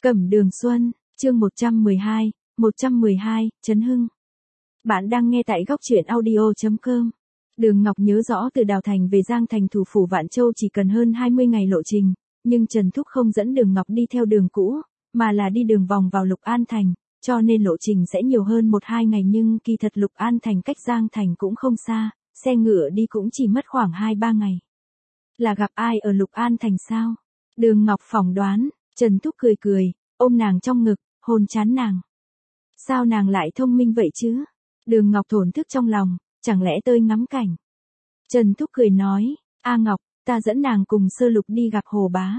Cẩm Đường Xuân, chương 112, Trấn Hưng. Bạn đang nghe tại góc truyện audio.com. Đường Ngọc nhớ rõ từ Đào Thành về Giang Thành thủ phủ Vạn Châu chỉ cần hơn 20 ngày lộ trình, nhưng Trần Thúc không dẫn Đường Ngọc đi theo đường cũ, mà là đi đường vòng vào Lục An Thành, cho nên lộ trình sẽ nhiều hơn 1-2 ngày, nhưng kỳ thật Lục An Thành cách Giang Thành cũng không xa, xe ngựa đi cũng chỉ mất khoảng 2-3 ngày. Là gặp ai ở Lục An Thành sao? Đường Ngọc phỏng đoán. Trần Thúc cười cười, ôm nàng trong ngực, hôn trán nàng. Sao nàng lại thông minh vậy chứ? Đường Ngọc thổn thức trong lòng, chẳng lẽ tôi ngắm cảnh? Trần Thúc cười nói, A Ngọc, ta dẫn nàng cùng Sơ Lục đi gặp Hồ Bá.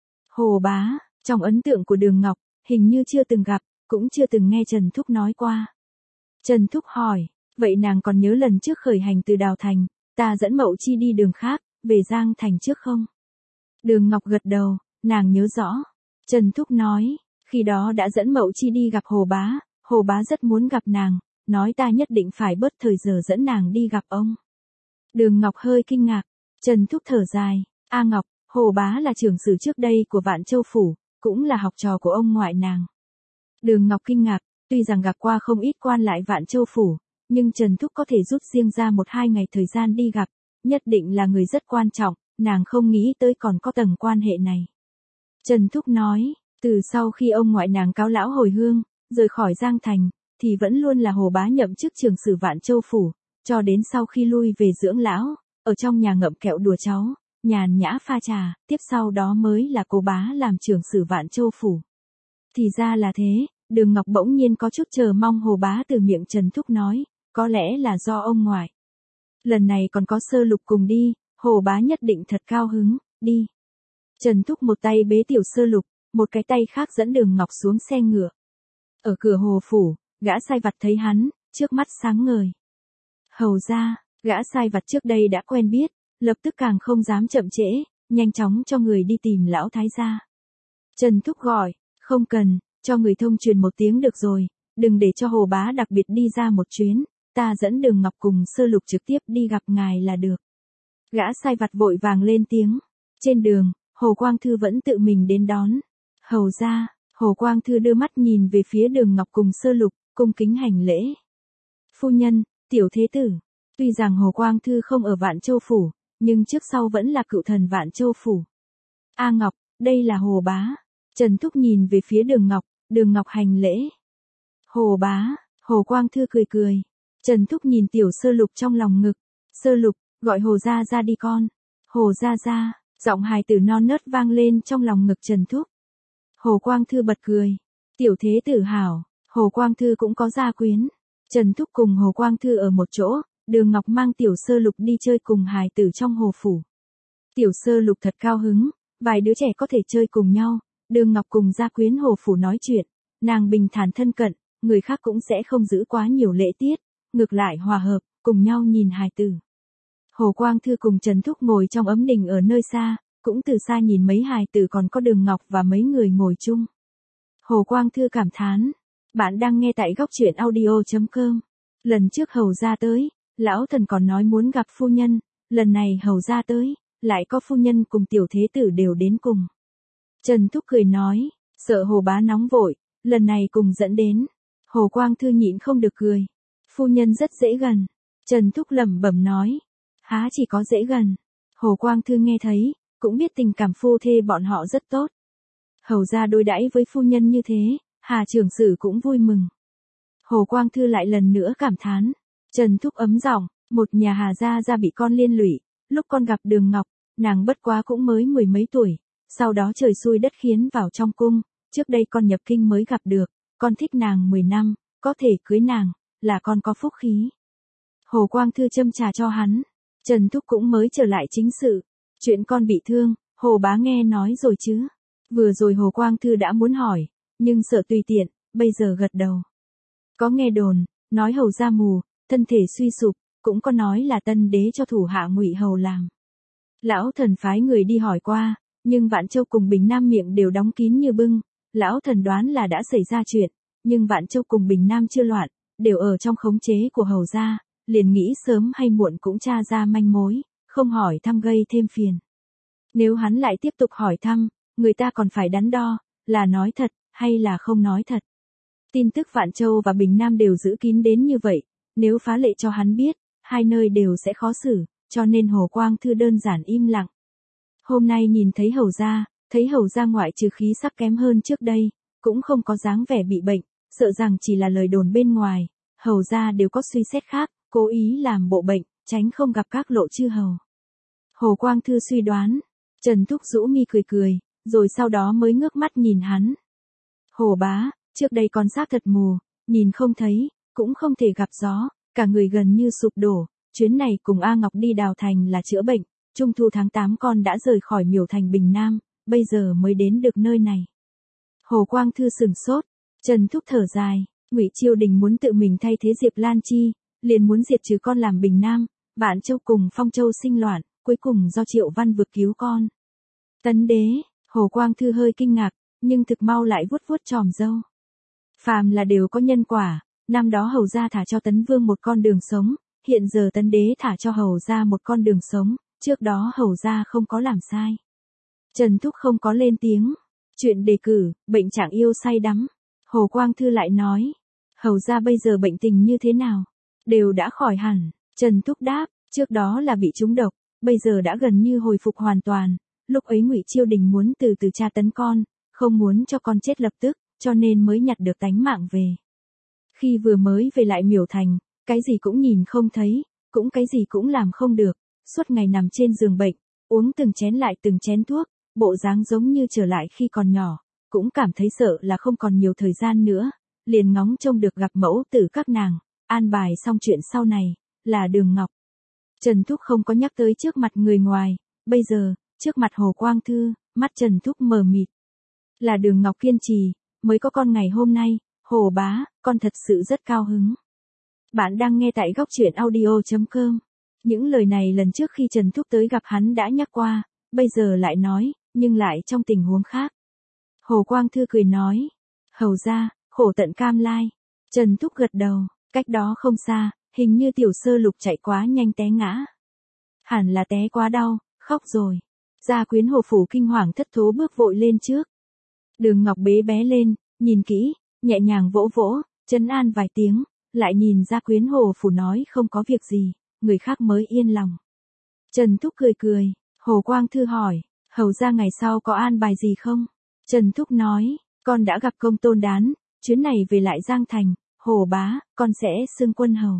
Hồ Bá, trong ấn tượng của Đường Ngọc, hình như chưa từng gặp, cũng chưa từng nghe Trần Thúc nói qua. Trần Thúc hỏi, vậy nàng còn nhớ lần trước khởi hành từ Đào Thành, ta dẫn Mậu Chi đi đường khác, về Giang Thành trước không? Đường Ngọc gật đầu, nàng nhớ rõ. Trần Thúc nói, khi đó đã dẫn Mậu Chi đi gặp Hồ Bá rất muốn gặp nàng, nói ta nhất định phải bớt thời giờ dẫn nàng đi gặp ông. Đường Ngọc hơi kinh ngạc, Trần Thúc thở dài, A Ngọc, Hồ Bá là trưởng sử trước đây của Vạn Châu Phủ, cũng là học trò của ông ngoại nàng. Đường Ngọc kinh ngạc, tuy rằng gặp qua không ít quan lại Vạn Châu Phủ, nhưng Trần Thúc có thể rút riêng ra 1-2 ngày thời gian đi gặp, nhất định là người rất quan trọng, nàng không nghĩ tới còn có tầng quan hệ này. Trần Thúc nói, từ sau khi ông ngoại nàng cáo lão hồi hương, rời khỏi Giang Thành, thì vẫn luôn là Hồ Bá nhậm chức trưởng sử Vạn Châu Phủ, cho đến sau khi lui về dưỡng lão, ở trong nhà ngậm kẹo đùa cháu, nhàn nhã pha trà, tiếp sau đó mới là cô Bá làm trưởng sử Vạn Châu Phủ. Thì ra là thế, Đường Ngọc bỗng nhiên có chút chờ mong Hồ Bá từ miệng Trần Thúc nói, có lẽ là do ông ngoại. Lần này còn có Sơ Lục cùng đi, Hồ Bá nhất định thật cao hứng, đi. Trần Thúc một tay bế tiểu Sơ Lục, một cái tay khác dẫn Đường Ngọc xuống xe ngựa. Ở cửa hồ phủ, gã sai vặt thấy hắn, trước mắt sáng ngời. Hầu ra, gã sai vặt trước đây đã quen biết, lập tức càng không dám chậm trễ, nhanh chóng cho người đi tìm lão thái gia. Trần Thúc gọi, không cần, cho người thông truyền một tiếng được rồi, đừng để cho Hồ Bá đặc biệt đi ra một chuyến, ta dẫn Đường Ngọc cùng Sơ Lục trực tiếp đi gặp ngài là được. Gã sai vặt vội vàng lên tiếng. Trên đường, Hồ Quang Thư vẫn tự mình đến đón. Hầu ra, Hồ Quang Thư đưa mắt nhìn về phía Đường Ngọc cùng Sơ Lục, cung kính hành lễ. Phu nhân, tiểu thế tử. Tuy rằng Hồ Quang Thư không ở Vạn Châu Phủ, nhưng trước sau vẫn là cựu thần Vạn Châu Phủ. A Ngọc, đây là Hồ Bá. Trần Thúc nhìn về phía Đường Ngọc hành lễ. Hồ Bá, Hồ Quang Thư cười cười. Trần Thúc nhìn tiểu Sơ Lục trong lòng ngực. Sơ Lục, gọi Hồ gia ra đi con. Hồ gia ra, giọng hài tử non nớt vang lên trong lòng ngực Trần Thúc. Hồ Quang Thư bật cười. Tiểu thế tử hảo, Hồ Quang Thư cũng có gia quyến. Trần Thúc cùng Hồ Quang Thư ở một chỗ, Đường Ngọc mang tiểu Sơ Lục đi chơi cùng hài tử trong hồ phủ. Tiểu Sơ Lục thật cao hứng, vài đứa trẻ có thể chơi cùng nhau, Đường Ngọc cùng gia quyến hồ phủ nói chuyện, nàng bình thản thân cận, người khác cũng sẽ không giữ quá nhiều lễ tiết, ngược lại hòa hợp, cùng nhau nhìn hài tử. Hồ Quang Thư cùng Trần Thúc ngồi trong ấm đình ở nơi xa, cũng từ xa nhìn mấy hài tử còn có Đường Ngọc và mấy người ngồi chung. Hồ Quang Thư cảm thán, bạn đang nghe tại góc truyện audio.com. Lần trước Hầu gia tới, lão thần còn nói muốn gặp phu nhân, lần này Hầu gia tới, lại có phu nhân cùng tiểu thế tử đều đến cùng. Trần Thúc cười nói, sợ Hồ Bá nóng vội, lần này cùng dẫn đến. Hồ Quang Thư nhịn không được cười. Phu nhân rất dễ gần. Trần Thúc lẩm bẩm nói, há chỉ có dễ gần. Hồ Quang Thư nghe thấy, cũng biết tình cảm phu thê bọn họ rất tốt. Hầu gia đối đãi với phu nhân như thế, Hà trưởng sử cũng vui mừng. Hồ Quang Thư lại lần nữa cảm thán. Trần Thúc ấm giọng, một nhà Hà gia bị con liên lụy, lúc con gặp Đường Ngọc, nàng bất quá cũng mới 10 mấy tuổi, sau đó trời xui đất khiến vào trong cung, trước đây con nhập kinh mới gặp được, con thích nàng 10 năm, có thể cưới nàng, là con có phúc khí. Hồ Quang Thư châm trà cho hắn. Trần Thúc cũng mới trở lại chính sự. Chuyện con bị thương, Hồ Bá nghe nói rồi chứ. Vừa rồi Hồ Quang Thư đã muốn hỏi, nhưng sợ tùy tiện, bây giờ gật đầu. Có nghe đồn, nói Hầu gia mù, thân thể suy sụp, cũng có nói là tân đế cho thủ hạ Ngụy Hầu làm. Lão thần phái người đi hỏi qua, nhưng Vạn Châu cùng Bình Nam miệng đều đóng kín như bưng. Lão thần đoán là đã xảy ra chuyện, nhưng Vạn Châu cùng Bình Nam chưa loạn, đều ở trong khống chế của Hầu gia, liền nghĩ sớm hay muộn cũng tra ra manh mối, không hỏi thăm gây thêm phiền. Nếu hắn lại tiếp tục hỏi thăm, người ta còn phải đắn đo, là nói thật, hay là không nói thật. Tin tức Vạn Châu và Bình Nam đều giữ kín đến như vậy, nếu phá lệ cho hắn biết, hai nơi đều sẽ khó xử, cho nên Hồ Quang Thư đơn giản im lặng. Hôm nay nhìn thấy Hầu gia ngoại trừ khí sắc kém hơn trước đây, cũng không có dáng vẻ bị bệnh, sợ rằng chỉ là lời đồn bên ngoài, Hầu gia đều có suy xét khác, cố ý làm bộ bệnh, tránh không gặp các lộ chư hầu. Hồ Quang Thư suy đoán, Trần Thúc rũ mi cười cười, rồi sau đó mới ngước mắt nhìn hắn. Hồ bá, trước đây con xác thật mù, nhìn không thấy, cũng không thể gặp gió, cả người gần như sụp đổ, chuyến này cùng A Ngọc đi Đào Thành là chữa bệnh, Trung thu tháng 8 con đã rời khỏi Miểu Thành Bình Nam, bây giờ mới đến được nơi này. Hồ Quang Thư sửng sốt, Trần Thúc thở dài, Ngụy Chiêu Đình muốn tự mình thay thế Diệp Lan Chi, liền muốn diệt trừ con làm Bình Nam, Vạn Châu cùng Phong Châu sinh loạn, cuối cùng do Triệu Văn Vực cứu con. Tấn đế, Hồ Quang Thư hơi kinh ngạc, nhưng thực mau lại vuốt vuốt chòm râu. Phàm là đều có nhân quả, năm đó Hầu gia thả cho Tấn Vương một con đường sống, hiện giờ Tấn đế thả cho Hầu gia một con đường sống, trước đó Hầu gia không có làm sai. Trần Thúc không có lên tiếng, chuyện đề cử, bệnh trạng yêu say đắm. Hồ Quang Thư lại nói, Hầu gia bây giờ bệnh tình như thế nào? Đều đã khỏi hẳn, Trần Thúc đáp, trước đó là bị trúng độc, bây giờ đã gần như hồi phục hoàn toàn, lúc ấy Ngụy Chiêu Đình muốn từ từ tra tấn con, không muốn cho con chết lập tức, cho nên mới nhặt được tánh mạng về. Khi vừa mới về lại Miểu Thành, cái gì cũng nhìn không thấy, cũng cái gì cũng làm không được, suốt ngày nằm trên giường bệnh, uống từng chén lại từng chén thuốc, bộ dáng giống như trở lại khi còn nhỏ, cũng cảm thấy sợ là không còn nhiều thời gian nữa, liền ngóng trông được gặp mẫu tử các nàng, an bài xong chuyện sau này, là Đường Ngọc. Trần Thúc không có nhắc tới trước mặt người ngoài, bây giờ, trước mặt Hồ Quang Thư, mắt Trần Thúc mờ mịt. Là Đường Ngọc kiên trì, mới có con ngày hôm nay, Hồ bá, con thật sự rất cao hứng. Bạn đang nghe tại góc truyện audio.com. Những lời này lần trước khi Trần Thúc tới gặp hắn đã nhắc qua, bây giờ lại nói, nhưng lại trong tình huống khác. Hồ Quang Thư cười nói, Hầu gia, khổ tận cam lai. Trần Thúc gật đầu, cách đó không xa, hình như Tiểu Sơ Lục chạy quá nhanh té ngã. Hẳn là té quá đau, khóc rồi. Gia Quyến Hồ phủ kinh hoàng thất thố bước vội lên trước. Đường Ngọc bế bé lên, nhìn kỹ, nhẹ nhàng vỗ vỗ, trấn an vài tiếng, lại nhìn Gia Quyến Hồ phủ nói không có việc gì, người khác mới yên lòng. Trần Thúc cười cười, Hồ Quang Thư hỏi, Hầu gia ngày sau có an bài gì không? Trần Thúc nói, con đã gặp Công Tôn Đán, chuyến này về lại Giang Thành, Hồ bá, con sẽ xưng quân hầu.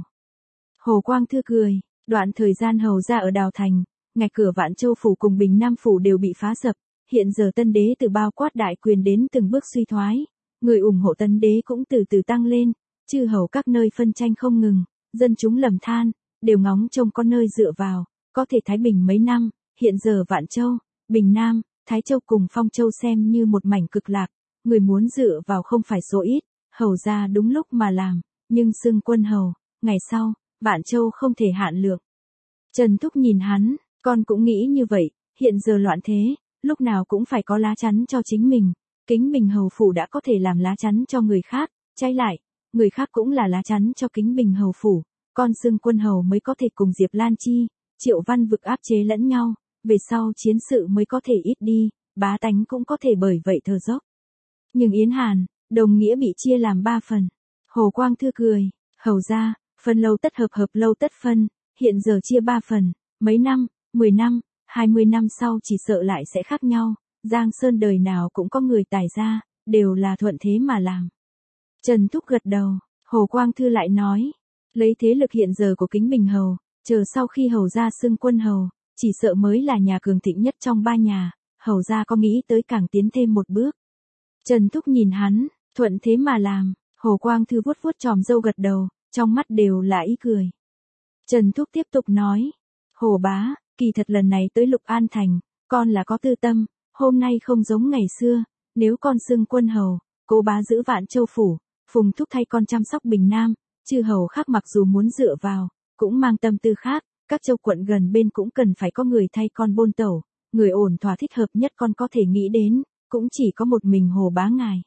Hồ Quang Thư cười, đoạn thời gian Hầu gia ở Đào Thành, ngạch cửa Vạn Châu phủ cùng Bình Nam phủ đều bị phá sập, hiện giờ Tân đế từ bao quát đại quyền đến từng bước suy thoái, người ủng hộ Tân đế cũng từ từ tăng lên, chư hầu các nơi phân tranh không ngừng, dân chúng lầm than, đều ngóng trông có nơi dựa vào, có thể thái bình mấy năm, hiện giờ Vạn Châu, Bình Nam, Thái Châu cùng Phong Châu xem như một mảnh cực lạc, người muốn dựa vào không phải số ít, Hầu gia đúng lúc mà làm, nhưng xưng quân hầu, ngày sau, Vạn Châu không thể hạn lượng. Trần Thúc nhìn hắn, con cũng nghĩ như vậy, hiện giờ loạn thế, lúc nào cũng phải có lá chắn cho chính mình, Kính Bình Hầu phủ đã có thể làm lá chắn cho người khác, trái lại, người khác cũng là lá chắn cho Kính Bình Hầu phủ, con xưng quân hầu mới có thể cùng Diệp Lan Chi, Triệu Văn Vực áp chế lẫn nhau, về sau chiến sự mới có thể ít đi, bá tánh cũng có thể bởi vậy thở dốc. Nhưng Yến Hàn, đồng nghĩa bị chia làm 3 phần. Hồ Quang Thư cười, Hầu gia, phân lâu tất hợp hợp lâu tất phân, hiện giờ chia 3 phần, mấy năm, 10 năm, 20 năm sau chỉ sợ lại sẽ khác nhau, Giang Sơn đời nào cũng có người tài ra, đều là thuận thế mà làm. Trần Thúc gật đầu, Hồ Quang Thư lại nói, lấy thế lực hiện giờ của Kính Bình Hầu, chờ sau khi Hầu gia xưng quân hầu, chỉ sợ mới là nhà cường thịnh nhất trong 3 nhà, Hầu gia có nghĩ tới càng tiến thêm một bước. Trần Thúc nhìn hắn, thuận thế mà làm, Hồ Quang Thư vuốt vuốt chòm râu gật đầu, trong mắt đều là ý cười. Trần Thúc tiếp tục nói, Hồ bá, kỳ thật lần này tới Lục An Thành, con là có tư tâm, hôm nay không giống ngày xưa, nếu con xưng quân hầu, cố bá giữ Vạn Châu phủ, Phùng Thúc thay con chăm sóc Bình Nam, chư hầu khác mặc dù muốn dựa vào, cũng mang tâm tư khác, các châu quận gần bên cũng cần phải có người thay con bôn tẩu, người ổn thỏa thích hợp nhất con có thể nghĩ đến, cũng chỉ có một mình Hồ bá ngài.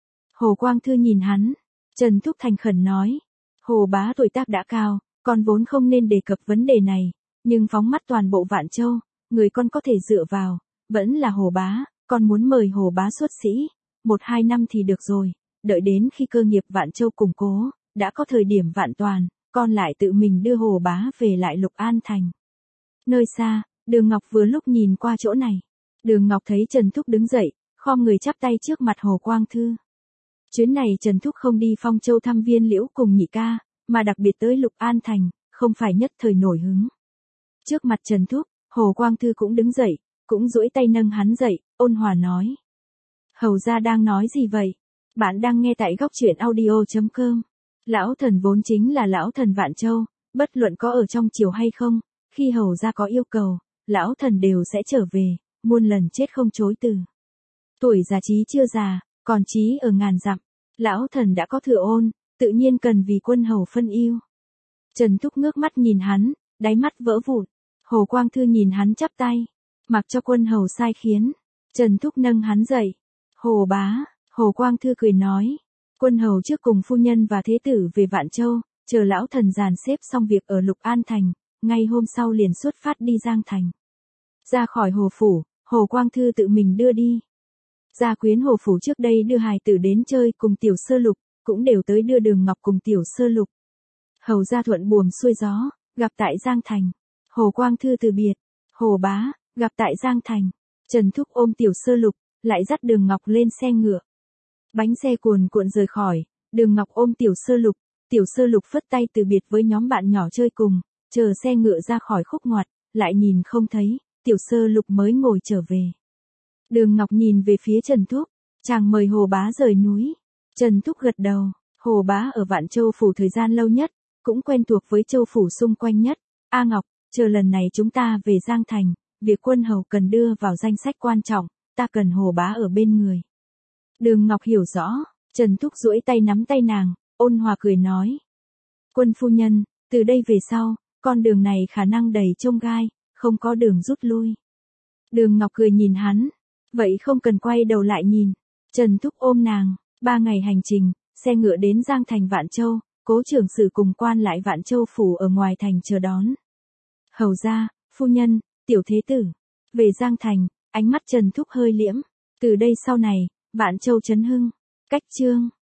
Hồ Quang Thư nhìn hắn, Trần Thúc thành khẩn nói, Hồ bá tuổi tác đã cao, con vốn không nên đề cập vấn đề này, nhưng phóng mắt toàn bộ Vạn Châu, người con có thể dựa vào, vẫn là Hồ bá, con muốn mời Hồ bá xuất sĩ, 1-2 năm thì được rồi, đợi đến khi cơ nghiệp Vạn Châu củng cố, đã có thời điểm vạn toàn, con lại tự mình đưa Hồ Bá về lại Lục An Thành. Nơi xa, Đường Ngọc vừa lúc nhìn qua chỗ này. Đường Ngọc thấy Trần Thúc đứng dậy, khom người chắp tay trước mặt Hồ Quang Thư. Chuyến này Trần Thúc không đi Phong Châu thăm Viên Liễu cùng nhị ca, mà đặc biệt tới Lục An Thành, không phải nhất thời nổi hứng. Trước mặt Trần Thúc, Hồ Quang Thư cũng đứng dậy, cũng duỗi tay nâng hắn dậy, ôn hòa nói. Hầu gia đang nói gì vậy? Bạn đang nghe tại góc truyện audio.com. Lão thần vốn chính là lão thần Vạn Châu, bất luận có ở trong triều hay không, khi hầu gia có yêu cầu, lão thần đều sẽ trở về, muôn lần chết không chối từ. Tuổi già trí chưa già, còn trí ở ngàn dặm, lão thần đã có thừa ôn, tự nhiên cần vì quân hầu phân ưu. Trần Thúc ngước mắt nhìn hắn, đáy mắt vỡ vụn. Hồ Quang Thư nhìn hắn chắp tay, mặc cho quân hầu sai khiến. Trần Thúc nâng hắn dậy. Hồ bá, Hồ Quang Thư cười nói. Quân hầu trước cùng phu nhân và thế tử về Vạn Châu, chờ lão thần dàn xếp xong việc ở Lục An Thành, ngay hôm sau liền xuất phát đi Giang Thành. Ra khỏi Hồ Phủ, Hồ Quang Thư tự mình đưa đi. Gia quyến Hồ Phủ trước đây đưa hài tử đến chơi cùng Tiểu Sơ Lục, cũng đều tới đưa Đường Ngọc cùng Tiểu Sơ Lục. Hầu gia thuận buồm xuôi gió, gặp tại Giang Thành. Hồ Quang Thư từ biệt. Hồ bá, gặp tại Giang Thành. Trần Thúc ôm Tiểu Sơ Lục, lại dắt Đường Ngọc lên xe ngựa. Bánh xe cuồn cuộn rời khỏi, Đường Ngọc ôm Tiểu Sơ Lục, Tiểu Sơ Lục phất tay từ biệt với nhóm bạn nhỏ chơi cùng, chờ xe ngựa ra khỏi khúc ngoặt, lại nhìn không thấy, Tiểu Sơ Lục mới ngồi trở về. Đường Ngọc nhìn về phía Trần Thúc, chàng mời Hồ bá rời núi. Trần Thúc gật đầu, Hồ bá ở Vạn Châu Phủ thời gian lâu nhất, cũng quen thuộc với Châu Phủ xung quanh nhất. A Ngọc, chờ lần này chúng ta về Giang Thành, việc quân hầu cần đưa vào danh sách quan trọng, ta cần Hồ bá ở bên người. Đường Ngọc hiểu rõ, Trần Thúc duỗi tay nắm tay nàng, ôn hòa cười nói. Quân phu nhân, từ đây về sau, con đường này khả năng đầy chông gai, không có đường rút lui. Đường Ngọc cười nhìn hắn, vậy không cần quay đầu lại nhìn. Trần Thúc ôm nàng, 3 ngày hành trình, xe ngựa đến Giang Thành Vạn Châu, Cố trưởng sử cùng quan lại Vạn Châu Phủ ở ngoài thành chờ đón. Hầu gia, phu nhân, tiểu thế tử. Về Giang Thành, ánh mắt Trần Thúc hơi liễm. Từ đây sau này, Vạn Châu chấn hưng. Cách chương.